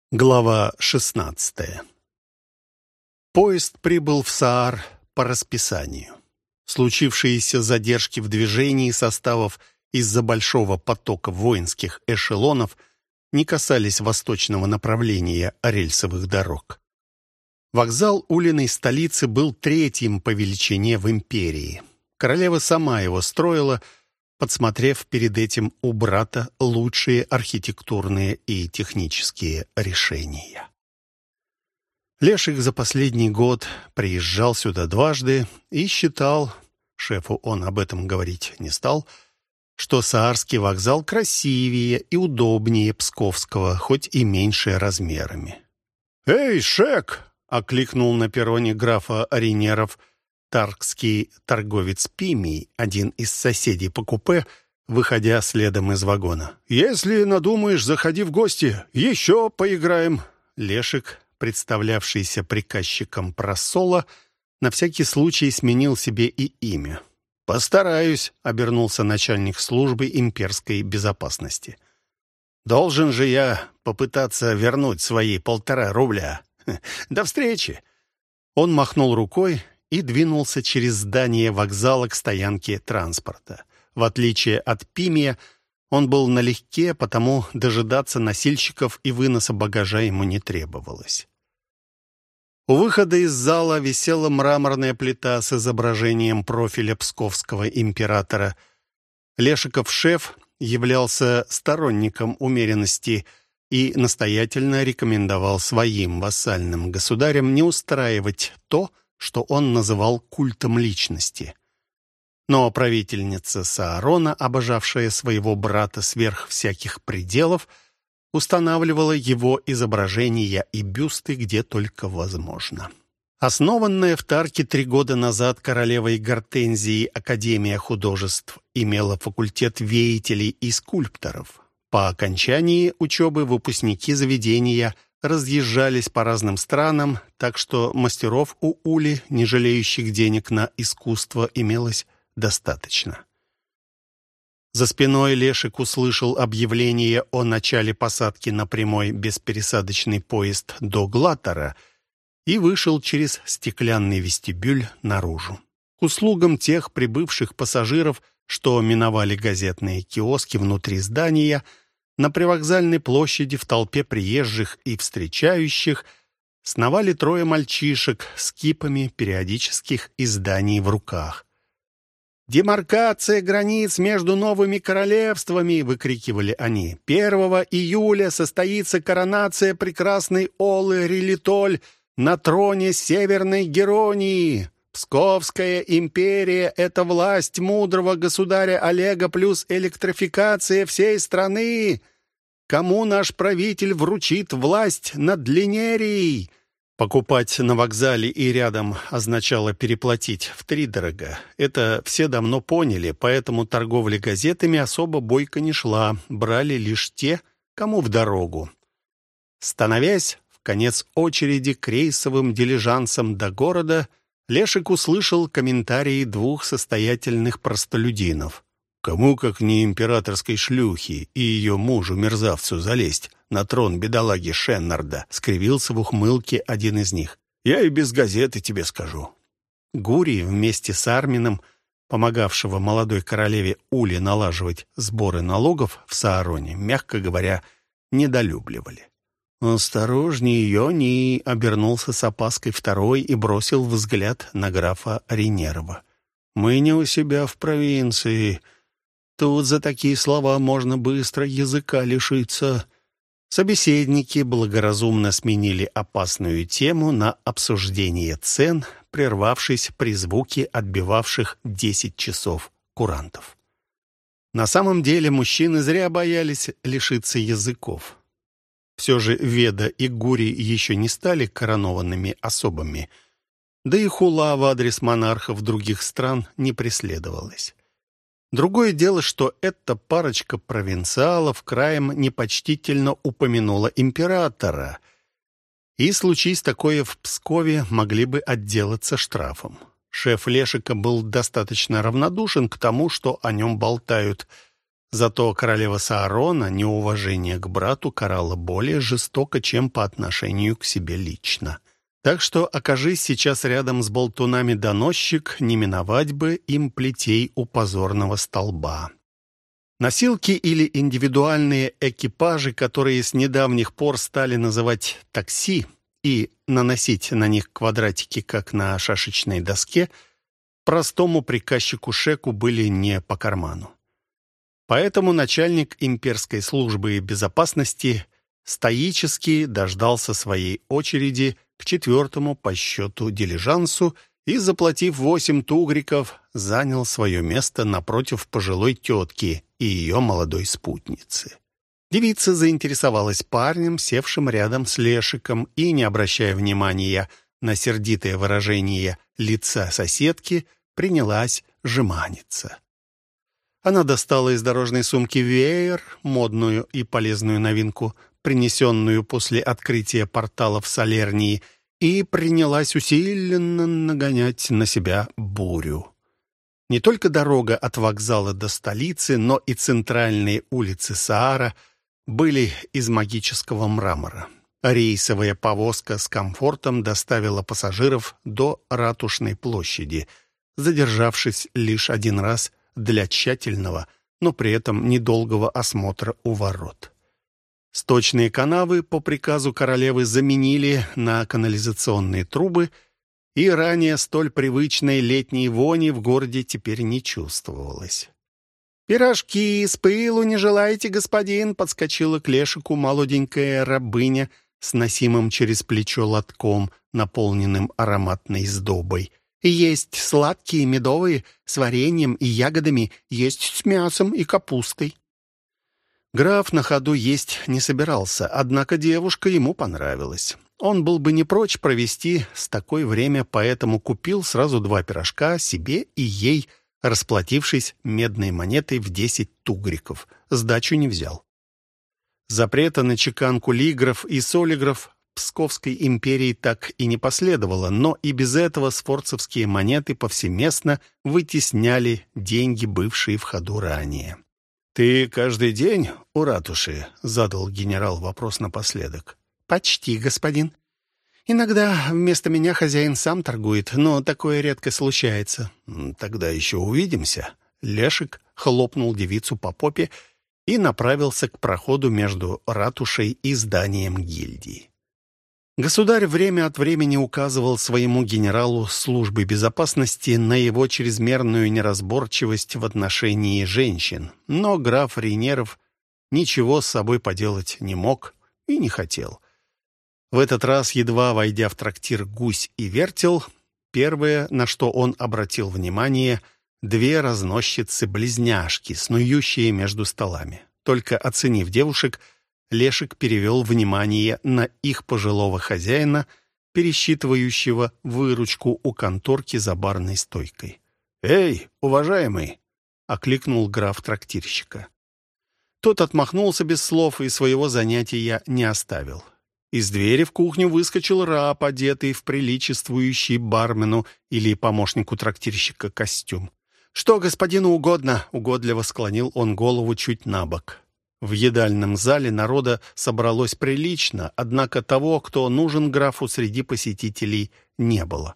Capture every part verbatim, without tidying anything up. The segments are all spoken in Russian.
Глава шестнадцатая. Поезд прибыл в Саар по расписанию. Случившиеся задержки в движении составов из-за большого потока воинских эшелонов не касались восточного направления рельсовых дорог. Вокзал Улиной столицы был третьим по величине в империи. Королева сама его строила, подсмотрев перед этим у брата лучшие архитектурные и технические решения. Лешик за последний год приезжал сюда дважды и считал, шефу он об этом говорить не стал, что Саарский вокзал красивее и удобнее Псковского, хоть и меньше размерами. «Эй, Шек!» — окликнул на перроне графа Аринеров таргский торговец Пимий, один из соседей по купе, выходя следом из вагона. «Если надумаешь, заходи в гости. Еще поиграем». Лешик, представлявшийся приказчиком Просола, на всякий случай сменил себе и имя. «Постараюсь», — обернулся начальник службы имперской безопасности. «Должен же я попытаться вернуть свои полтора рубля. До встречи!» Он махнул рукой и двинулся через здание вокзала к стоянке транспорта. В отличие от Пимия, он был налегке, потому дожидаться носильщиков и выноса багажа ему не требовалось. У выхода из зала висела мраморная плита с изображением профиля псковского императора. Лешиков шеф являлся сторонником умеренности и настоятельно рекомендовал своим вассальным государям не устраивать то, что он называл культом личности. Но правительница Саарона, обожавшая своего брата сверх всяких пределов, устанавливала его изображения и бюсты где только возможно. Основанная в Тарке три года назад королевой Гортензией Академия художеств имела факультет веятелей и скульпторов. По окончании учебы выпускники заведения разъезжались по разным странам, так что мастеров у Ули, не жалеющих денег на искусство, имелось достаточно. За спиной Лешик услышал объявление о начале посадки на прямой беспересадочный поезд до Глаттера и вышел через стеклянный вестибюль наружу. К услугам тех прибывших пассажиров, что миновали газетные киоски внутри здания, на привокзальной площади в толпе приезжих и встречающих сновали трое мальчишек с кипами периодических изданий в руках. «Демаркация границ между новыми королевствами!» — выкрикивали они. «Первого июля состоится коронация прекрасной Олы Рилитоль на троне Северной Геронии. Псковская империя — это власть мудрого государя Олега плюс электрификация всей страны. Кому наш правитель вручит власть над Линерией?» Покупать на вокзале и рядом означало переплатить втридорога. Это все давно поняли, поэтому торговля газетами особо бойко не шла, брали лишь те, кому в дорогу. Становясь в конец очереди к рейсовым дилижансам до города, Лешик услышал комментарии двух состоятельных простолюдинов. «Кому, как не императорской шлюхе и ее мужу-мерзавцу, залезть на трон бедолаги Шеннарда?» — скривился в ухмылке один из них. «Я и без газеты тебе скажу». Гурий вместе с Армином, помогавшего молодой королеве Уле налаживать сборы налогов в Саароне, мягко говоря, недолюбливали. «Осторожней, Йони!» — обернулся с опаской второй и бросил взгляд на графа Ринерова. «Мы не у себя в провинции. Тут за такие слова можно быстро языка лишиться». Собеседники благоразумно сменили опасную тему на обсуждение цен, прервавшись при звуке отбивавших десять часов курантов. На самом деле мужчины зря боялись лишиться языков. Все же Веда и Гурий еще не стали коронованными особами, да и хула в адрес монархов других стран не преследовалась. Другое дело, что эта парочка провинциалов краем непочтительно упомянула императора, и, случись такое в Пскове, могли бы отделаться штрафом. Шеф Лешика был достаточно равнодушен к тому, что о нем болтают, Зато королева Саарона неуважение к брату карала более жестоко, чем по отношению к себе лично. Так что, окажись сейчас рядом с болтунами доносчик, не миновать бы им плетей у позорного столба. Носилки или индивидуальные экипажи, которые с недавних пор стали называть такси и наносить на них квадратики, как на шашечной доске, простому приказчику Шеку были не по карману. Поэтому начальник имперской службы безопасности стоически дождался своей очереди к четвертому по счету дилижансу и, заплатив восемь тугриков, занял свое место напротив пожилой тетки и ее молодой спутницы. Девица заинтересовалась парнем, севшим рядом с Лешиком, и, не обращая внимания на сердитое выражение лица соседки, принялась жеманиться. Она достала из дорожной сумки веер, модную и полезную новинку, принесенную после открытия портала в Салернии, и принялась усиленно нагонять на себя бурю. Не только дорога от вокзала до столицы, но и центральные улицы Саара были из магического мрамора. Рейсовая повозка с комфортом доставила пассажиров до Ратушной площади, задержавшись лишь один раз для тщательного, но при этом недолгого осмотра у ворот. Сточные канавы по приказу королевы заменили на канализационные трубы, и ранее столь привычной летней вони в городе теперь не чувствовалось. «Пирожки с пылу не желаете, господин?» — подскочила к Лешику молоденькая рабыня с носимым через плечо лотком, наполненным ароматной сдобой. «Есть сладкие, медовые, с вареньем и ягодами, есть с мясом и капустой». Граф на ходу есть не собирался, однако девушка ему понравилась. Он был бы не прочь провести с такой время, поэтому купил сразу два пирожка себе и ей, расплатившись медной монетой в десять тугриков. Сдачу не взял. Запрета на чеканку лигров и солигров Псковской империи так и не последовало, но и без этого сфорцевские монеты повсеместно вытесняли деньги, бывшие в ходу ранее. «Ты каждый день у ратуши?» — задал генерал вопрос напоследок. «Почти, господин. Иногда вместо меня хозяин сам торгует, но такое редко случается». «Тогда еще увидимся». Лешик хлопнул девицу по попе и направился к проходу между ратушей и зданием гильдии. Государь время от времени указывал своему генералу службы безопасности на его чрезмерную неразборчивость в отношении женщин, но граф Рейнеров ничего с собой поделать не мог и не хотел. В этот раз, едва войдя в трактир «Гусь и вертел», первое, на что он обратил внимание, две разносчицы-близняшки, снующие между столами. Только оценив девушек, Лешик перевел внимание на их пожилого хозяина, пересчитывающего выручку у конторки за барной стойкой. «Эй, уважаемый!» — окликнул граф трактирщика. Тот отмахнулся без слов и своего занятия не оставил. Из двери в кухню выскочил раб, одетый в приличествующий бармену или помощнику трактирщика костюм. «Что господину угодно?» — угодливо склонил он голову чуть набок. В едальном зале народа собралось прилично, однако того, кто нужен графу, среди посетителей не было.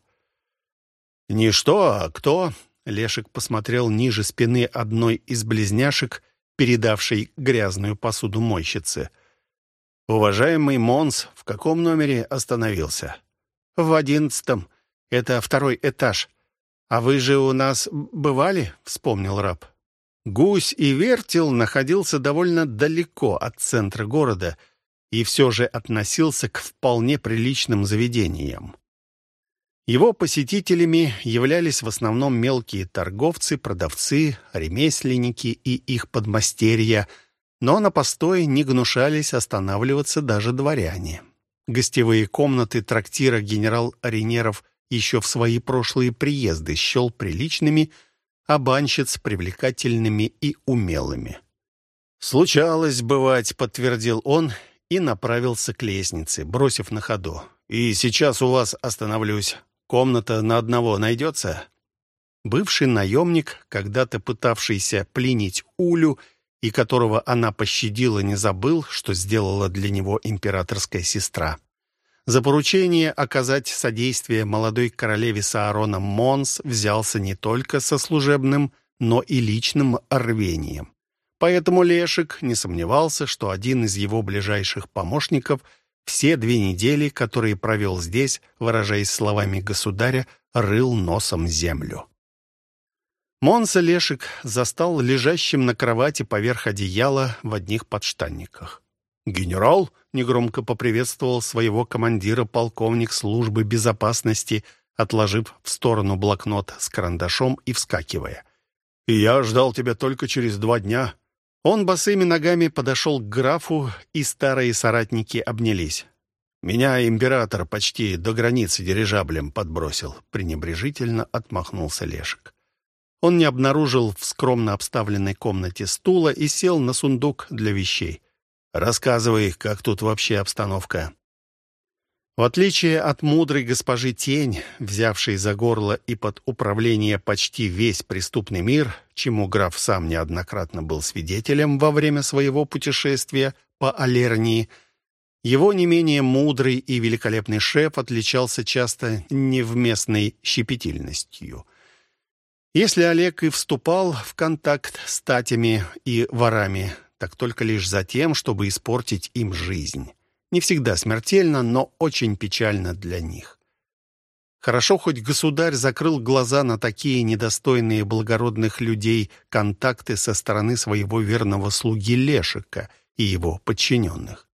«Не что, а кто?» — Лешик посмотрел ниже спины одной из близняшек, передавшей грязную посуду мойщице. «Уважаемый Монс, в каком номере остановился?» «В одиннадцатом. Это второй этаж. А вы же у нас бывали?» — вспомнил раб. Гусь и вертел находился довольно далеко от центра города и все же относился к вполне приличным заведениям. Его посетителями являлись в основном мелкие торговцы, продавцы, ремесленники и их подмастерья, но на постой не гнушались останавливаться даже дворяне. Гостевые комнаты трактира генерал Рейнеров еще в свои прошлые приезды счел приличными, а банщиц привлекательными и умелыми. «Случалось бывать», — подтвердил он и направился к лестнице, бросив на ходу. «И сейчас у вас остановлюсь. Комната на одного найдется?» Бывший наемник, когда-то пытавшийся пленить Улю и которого она пощадила, не забыл, что сделала для него императорская сестра. За поручение оказать содействие молодой королеве Саарона Монс взялся не только со служебным, но и личным рвением. Поэтому Лешек не сомневался, что один из его ближайших помощников все две недели, которые провел здесь, выражаясь словами государя, рыл носом землю. Монса Лешек застал лежащим на кровати поверх одеяла в одних подштанниках. «Генерал!» — негромко поприветствовал своего командира полковник службы безопасности, отложив в сторону блокнот с карандашом и вскакивая. «И я ждал тебя только через два дня». Он босыми ногами подошел к графу, и старые соратники обнялись. «Меня император почти до границы дирижаблем подбросил», — пренебрежительно отмахнулся Лешек. Он не обнаружил в скромно обставленной комнате стула и сел на сундук для вещей. «Рассказывай, как тут вообще обстановка». В отличие от мудрой госпожи Тень, взявшей за горло и под управление почти весь преступный мир, чему граф сам неоднократно был свидетелем во время своего путешествия по Алернии, его не менее мудрый и великолепный шеф отличался часто невместной щепетильностью. Если Олег и вступал в контакт с татями и ворами, так только лишь за тем, чтобы испортить им жизнь. Не всегда смертельно, но очень печально для них. Хорошо, хоть государь закрыл глаза на такие недостойные благородных людей контакты со стороны своего верного слуги Лешека и его подчиненных.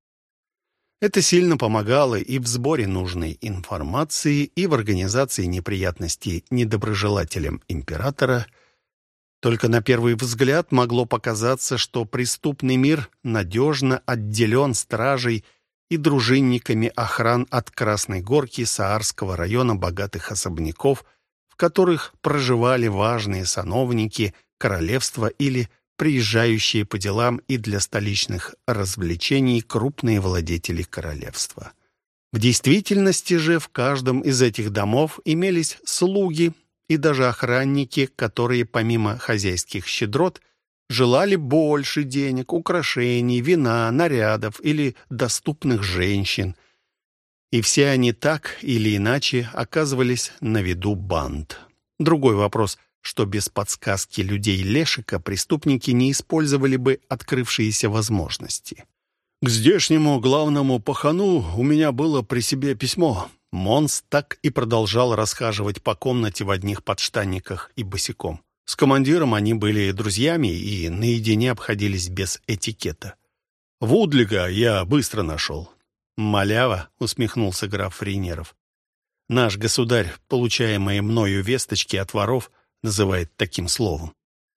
Это сильно помогало и в сборе нужной информации, и в организации неприятностей недоброжелателям императора. Только на первый взгляд могло показаться, что преступный мир надежно отделен стражей и дружинниками охран от Красной Горки Саарского района богатых особняков, в которых проживали важные сановники королевства или приезжающие по делам и для столичных развлечений крупные владетели королевства. В действительности же в каждом из этих домов имелись слуги и даже охранники, которые помимо хозяйских щедрот желали больше денег, украшений, вина, нарядов или доступных женщин. И все они так или иначе оказывались на виду банд. Другой вопрос, что без подсказки людей Лешека преступники не использовали бы открывшиеся возможности. «К здешнему главному пахану у меня было при себе письмо». Монс так и продолжал расхаживать по комнате в одних подштанниках и босиком. С командиром они были друзьями и наедине обходились без этикета. «Вудлига я быстро нашел». «Малява», — усмехнулся граф Фрейнеров. «Наш государь, получаемые мною весточки от воров, называет таким словом».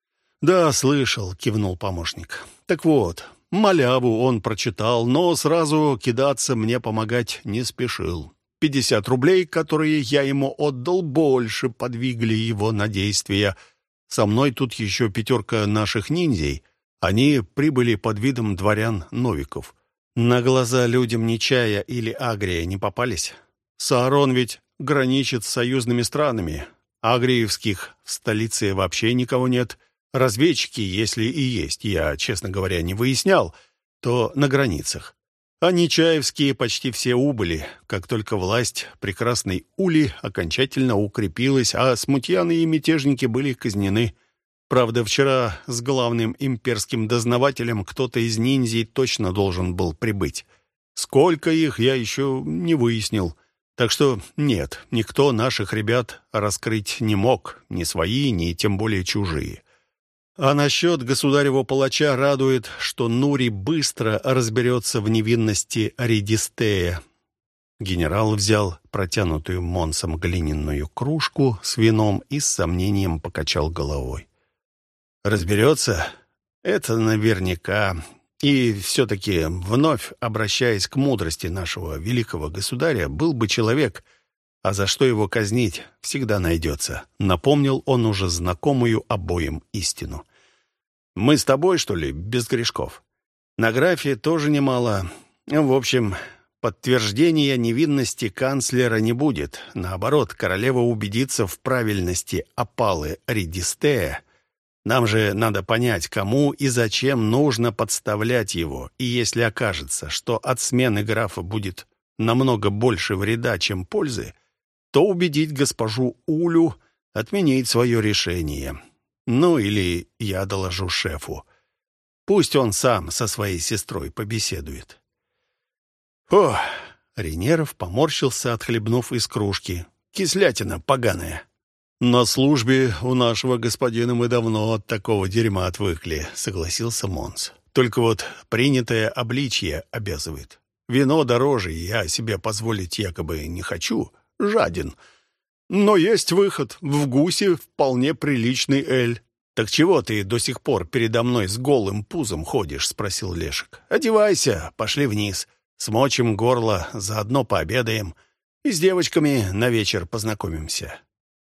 «Да, слышал», — кивнул помощник. «Так вот, маляву он прочитал, но сразу кидаться мне помогать не спешил. Пятьдесят рублей, которые я ему отдал, больше подвигли его на действия. Со мной тут еще пятерка наших ниндзей. Они прибыли под видом дворян Новиков. На глаза людям Нечая или Агрия не попались. Саарон ведь граничит с союзными странами. Агриевских в столице вообще никого нет. Разведчики, если и есть, я, честно говоря, не выяснял, то на границах. А Нечаевские почти все убыли, как только власть прекрасной Ули окончательно укрепилась, а смутьяны и мятежники были казнены. Правда, вчера с главным имперским дознавателем кто-то из ниндзей точно должен был прибыть. Сколько их, я еще не выяснил. Так что нет, никто наших ребят раскрыть не мог, ни свои, ни тем более чужие. А насчет государева палача радует, что Нури быстро разберется в невинности Редистея. Генерал взял протянутую Монсом глиняную кружку с вином и с сомнением покачал головой. «Разберется? Это наверняка. И все-таки, вновь обращаясь к мудрости нашего великого государя, был бы человек, а за что его казнить, всегда найдется», — напомнил он уже знакомую обоим истину. «Мы с тобой, что ли, без грешков? На графе тоже немало. В общем, подтверждения невинности канцлера не будет. Наоборот, королева убедится в правильности опалы Редистея. Нам же надо понять, кому и зачем нужно подставлять его, и если окажется, что от смены графа будет намного больше вреда, чем пользы, то убедить госпожу Улю отменить свое решение. Ну или я доложу шефу. Пусть он сам со своей сестрой побеседует. О, Ренеров поморщился, отхлебнув из кружки. Кислятина поганая. «На службе у нашего господина мы давно от такого дерьма отвыкли», — согласился Монс. «Только вот принятое обличье обязывает. Вино дороже, и я себе позволить якобы не хочу, жаден. Но есть выход. В гусе вполне приличный эль». «Так чего ты до сих пор передо мной с голым пузом ходишь?» — спросил Лешек. «Одевайся, пошли вниз. Смочим горло, заодно пообедаем. И с девочками на вечер познакомимся».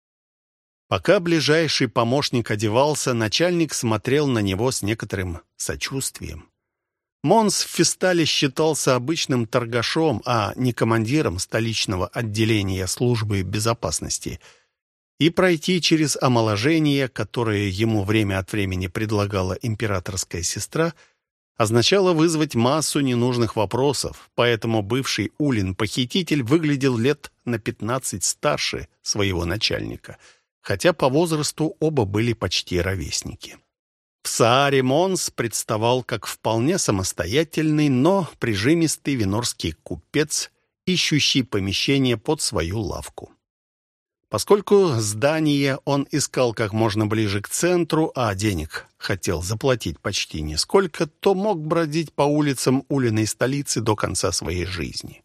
Пока ближайший помощник одевался, начальник смотрел на него с некоторым сочувствием. Монс в Фистале считался обычным торгашом, а не командиром столичного отделения службы безопасности. И пройти через омоложение, которое ему время от времени предлагала императорская сестра, означало вызвать массу ненужных вопросов, поэтому бывший Улин-похититель выглядел лет на пятнадцать старше своего начальника — хотя по возрасту оба были почти ровесники. В Сааре Монс представал как вполне самостоятельный, но прижимистый венорский купец, ищущий помещение под свою лавку. Поскольку здание он искал как можно ближе к центру, а денег хотел заплатить почти нисколько, то мог бродить по улицам Улиной столицы до конца своей жизни.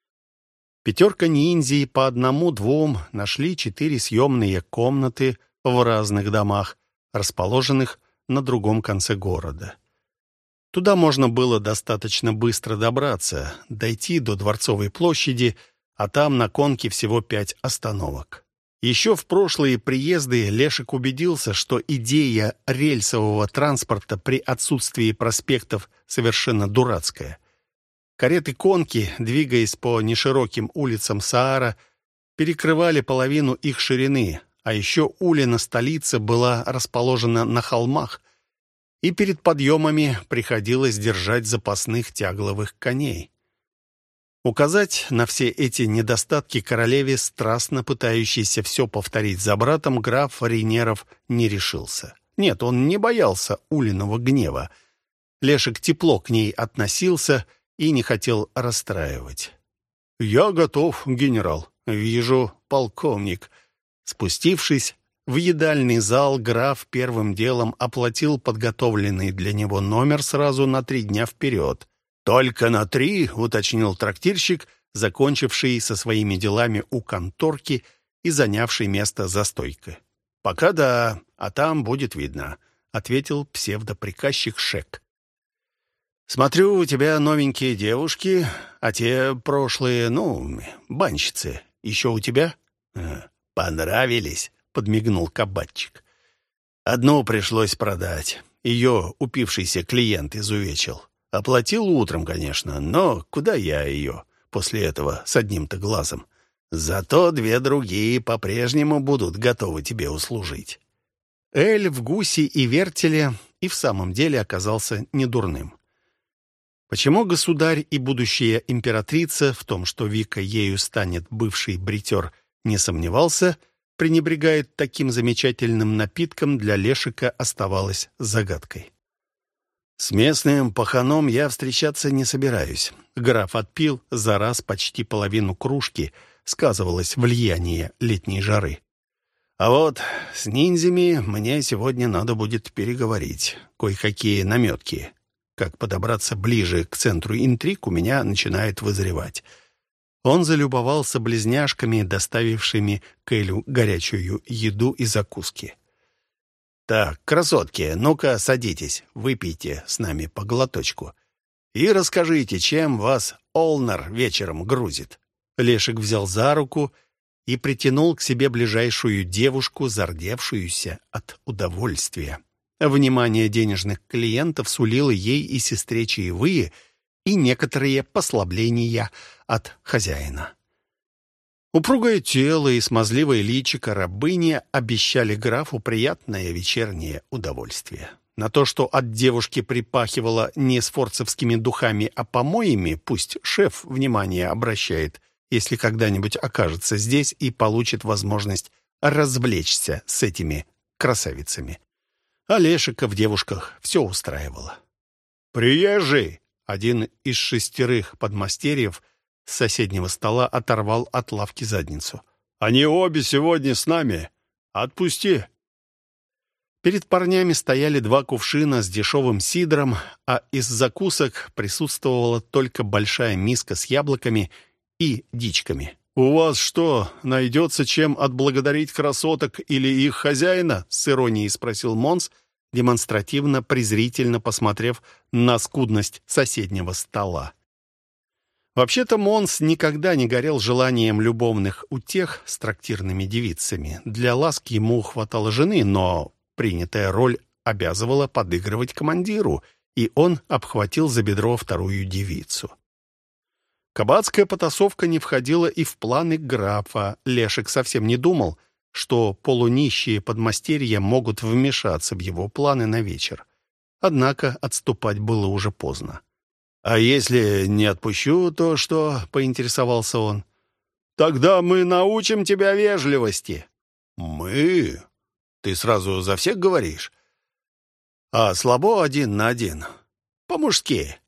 Пятерка ниндзей по одному-двум нашли четыре съемные комнаты в разных домах, расположенных на другом конце города. Туда можно было достаточно быстро добраться, дойти до Дворцовой площади, а там на конке всего пять остановок. Еще в прошлые приезды Лешек убедился, что идея рельсового транспорта при отсутствии проспектов совершенно дурацкая. Кареты-конки, двигаясь по нешироким улицам Саара, перекрывали половину их ширины, а еще Улина столица была расположена на холмах, и перед подъемами приходилось держать запасных тягловых коней. Указать на все эти недостатки королеве, страстно пытающейся все повторить за братом, граф Ренеров не решился. Нет, он не боялся Улиного гнева. Лешек тепло к ней относился и не хотел расстраивать. «Я готов, генерал. Вижу, полковник». Спустившись в едальный зал, граф первым делом оплатил подготовленный для него номер сразу на три дня вперед. «Только на три», — уточнил трактирщик, закончивший со своими делами у конторки и занявший место за стойкой. «Пока да, а там будет видно», — ответил псевдоприказчик Шек. «Смотрю, у тебя новенькие девушки, а те прошлые, ну, банщицы, еще у тебя?» «Понравились», — подмигнул кабачик. «Одну пришлось продать. Ее упившийся клиент изувечил. Оплатил утром, конечно, но куда я ее после этого с одним-то глазом? Зато две другие по-прежнему будут готовы тебе услужить». Эль в гусе и вертеле и в самом деле оказался недурным. Почему государь и будущая императрица в том, что Вика ею станет бывший бритер, не сомневался, пренебрегает таким замечательным напитком, для Лешика оставалось загадкой. «С местным паханом я встречаться не собираюсь». Граф отпил за раз почти половину кружки, сказывалось влияние летней жары. «А вот с ниндзями мне сегодня надо будет переговорить. Кое-какие наметки. Как подобраться ближе к центру интриг, у меня начинает вызревать». Он залюбовался близняшками, доставившими Кэлю горячую еду и закуски. «Так, красотки, ну-ка садитесь, выпейте с нами по глоточку. И расскажите, чем вас Олнар вечером грузит». Лешек взял за руку и притянул к себе ближайшую девушку, зардевшуюся от удовольствия. Внимание денежных клиентов сулило ей и сестре чаевые, и некоторые послабления от хозяина. Упругое тело и смазливое личико рабыни обещали графу приятное вечернее удовольствие. На то, что от девушки припахивало не сфорцевскими духами, а помоями, пусть шеф внимание обращает, если когда-нибудь окажется здесь и получит возможность развлечься с этими красавицами. А Лешика в девушках все устраивало. «Приезжий!» — один из шестерых подмастерьев с соседнего стола оторвал от лавки задницу. «Они обе сегодня с нами. Отпусти!» Перед парнями стояли два кувшина с дешевым сидром, а из закусок присутствовала только большая миска с яблоками и дичками. «У вас что, найдется чем отблагодарить красоток или их хозяина?» — с иронией спросил Монс, демонстративно презрительно посмотрев на скудность соседнего стола. Вообще-то Монс никогда не горел желанием любовных утех с трактирными девицами. Для ласки ему хватало жены, но принятая роль обязывала подыгрывать командиру, и он обхватил за бедро вторую девицу. Кабацкая потасовка не входила и в планы графа. Лешек совсем не думал, что полунищие подмастерья могут вмешаться в его планы на вечер. Однако отступать было уже поздно. «А если не отпущу, то что?» — поинтересовался он. «Тогда мы научим тебя вежливости». «Мы? Ты сразу за всех говоришь?» «А слабо один на один. По-мужски.